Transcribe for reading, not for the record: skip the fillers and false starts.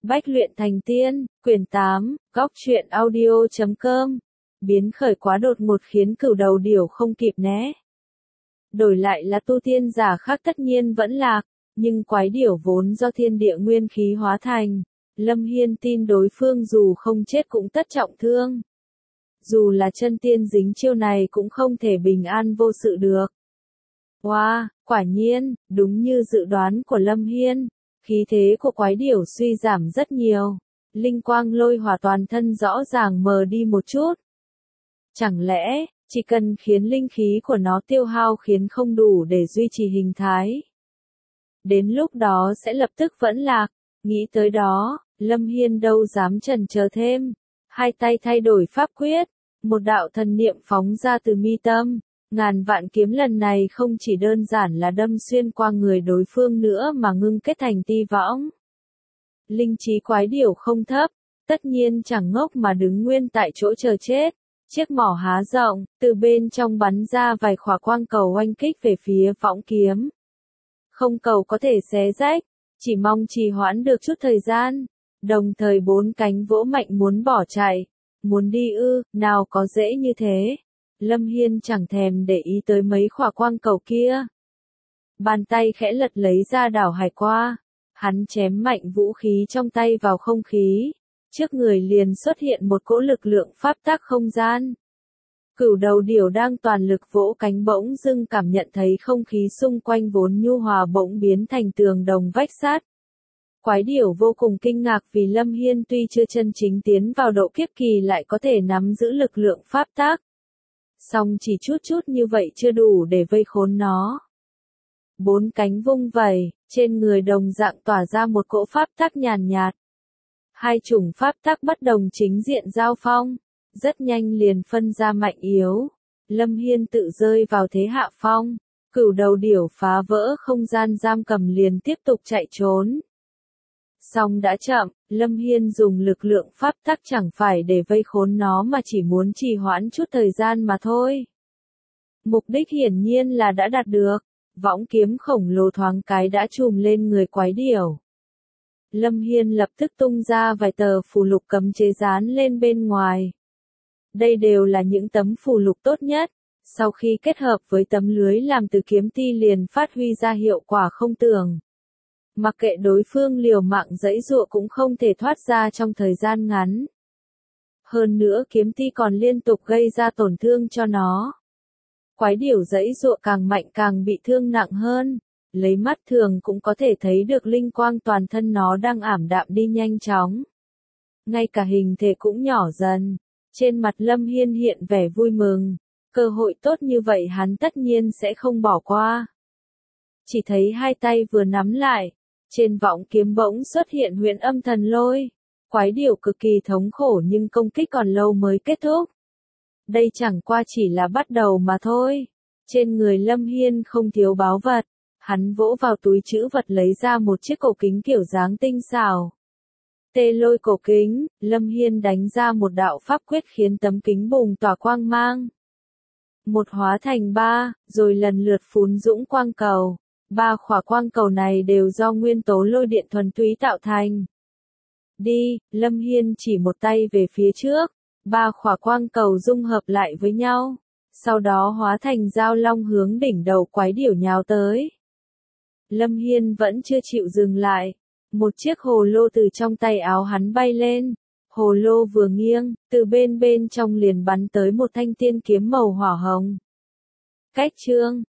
Bách luyện thành tiên, quyển 8, góc truyện audio.com. Biến khởi quá đột ngột khiến cửu đầu điểu không kịp né. Đổi lại là tu tiên giả khác tất nhiên vẫn lạc, nhưng quái điểu vốn do thiên địa nguyên khí hóa thành. Lâm Hiên tin đối phương dù không chết cũng tất trọng thương. Dù là chân tiên dính chiêu này cũng không thể bình an vô sự được. Wow, quả nhiên, đúng như dự đoán của Lâm Hiên. Khí thế của quái điểu suy giảm rất nhiều. Linh quang lôi hỏa toàn thân rõ ràng mờ đi một chút. Chẳng lẽ, chỉ cần khiến linh khí của nó tiêu hao khiến không đủ để duy trì hình thái. Đến lúc đó sẽ lập tức vẫn lạc. Nghĩ tới đó, Lâm Hiên đâu dám chần chờ thêm. Hai tay thay đổi pháp quyết. Một đạo thần niệm phóng ra từ mi tâm. Ngàn vạn kiếm lần này không chỉ đơn giản là đâm xuyên qua người đối phương nữa mà ngưng kết thành ti võng. Linh trí quái điểu không thấp, tất nhiên chẳng ngốc mà đứng nguyên tại chỗ chờ chết. Chiếc mỏ há rộng, từ bên trong bắn ra vài khỏa quang cầu oanh kích về phía võng kiếm. Không cầu có thể xé rách, chỉ mong trì hoãn được chút thời gian. Đồng thời bốn cánh vỗ mạnh muốn bỏ chạy. Muốn đi ư, nào có dễ như thế. Lâm Hiên chẳng thèm để ý tới mấy khỏa quang cầu kia. Bàn tay khẽ lật lấy ra đảo hải qua. Hắn chém mạnh vũ khí trong tay vào không khí. Trước người liền xuất hiện một cỗ lực lượng pháp tắc không gian. Cửu đầu điểu đang toàn lực vỗ cánh bỗng dưng cảm nhận thấy không khí xung quanh vốn nhu hòa bỗng biến thành tường đồng vách sắt. Quái điểu vô cùng kinh ngạc vì Lâm Hiên tuy chưa chân chính tiến vào độ kiếp kỳ lại có thể nắm giữ lực lượng pháp tắc. Song chỉ chút như vậy chưa đủ để vây khốn nó. Bốn cánh vung vẩy, trên người đồng dạng tỏa ra một cỗ pháp tắc nhàn nhạt. Hai chủng pháp tắc bất đồng chính diện giao phong, rất nhanh liền phân ra mạnh yếu. Lâm Hiên tự rơi vào thế hạ phong, cửu đầu điểu phá vỡ không gian giam cầm liền tiếp tục chạy trốn. Song đã chậm, Lâm Hiên dùng lực lượng pháp tắc chẳng phải để vây khốn nó mà chỉ muốn trì hoãn chút thời gian mà thôi. Mục đích hiển nhiên là đã đạt được, võng kiếm khổng lồ thoáng cái đã trùm lên người quái điểu. Lâm Hiên lập tức tung ra vài tờ phù lục cấm chế dán lên bên ngoài. Đây đều là những tấm phù lục tốt nhất, sau khi kết hợp với tấm lưới làm từ kiếm ti liền phát huy ra hiệu quả không tưởng. Mặc kệ đối phương liều mạng giãy giụa cũng không thể thoát ra trong thời gian ngắn. Hơn nữa kiếm ti còn liên tục gây ra tổn thương cho nó. Quái điểu giãy giụa càng mạnh càng bị thương nặng hơn. Lấy mắt thường cũng có thể thấy được linh quang toàn thân nó đang ảm đạm đi nhanh chóng. Ngay cả hình thể cũng nhỏ dần. Trên mặt Lâm Hiên hiện vẻ vui mừng. Cơ hội tốt như vậy hắn tất nhiên sẽ không bỏ qua. Chỉ thấy hai tay vừa nắm lại. Trên võng kiếm bỗng xuất hiện huyễn âm thần lôi. Quái điểu cực kỳ thống khổ nhưng công kích còn lâu mới kết thúc. Đây chẳng qua chỉ là bắt đầu mà thôi. Trên người Lâm Hiên không thiếu báu vật. Hắn vỗ vào túi trữ vật lấy ra một chiếc cổ kính kiểu dáng tinh xảo. Tê lôi cổ kính, Lâm Hiên đánh ra một đạo pháp quyết khiến tấm kính bùng tỏa quang mang. Một hóa thành ba, rồi lần lượt phún dũng quang cầu. Ba khỏa quang cầu này đều do nguyên tố lôi điện thuần túy tạo thành. Đi, Lâm Hiên chỉ một tay về phía trước. Ba khỏa quang cầu dung hợp lại với nhau. Sau đó hóa thành dao long hướng đỉnh đầu quái điểu nhào tới. Lâm Hiên vẫn chưa chịu dừng lại. Một chiếc hồ lô từ trong tay áo hắn bay lên. Hồ lô vừa nghiêng, từ bên trong liền bắn tới một thanh tiên kiếm màu hỏa hồng. Cách chương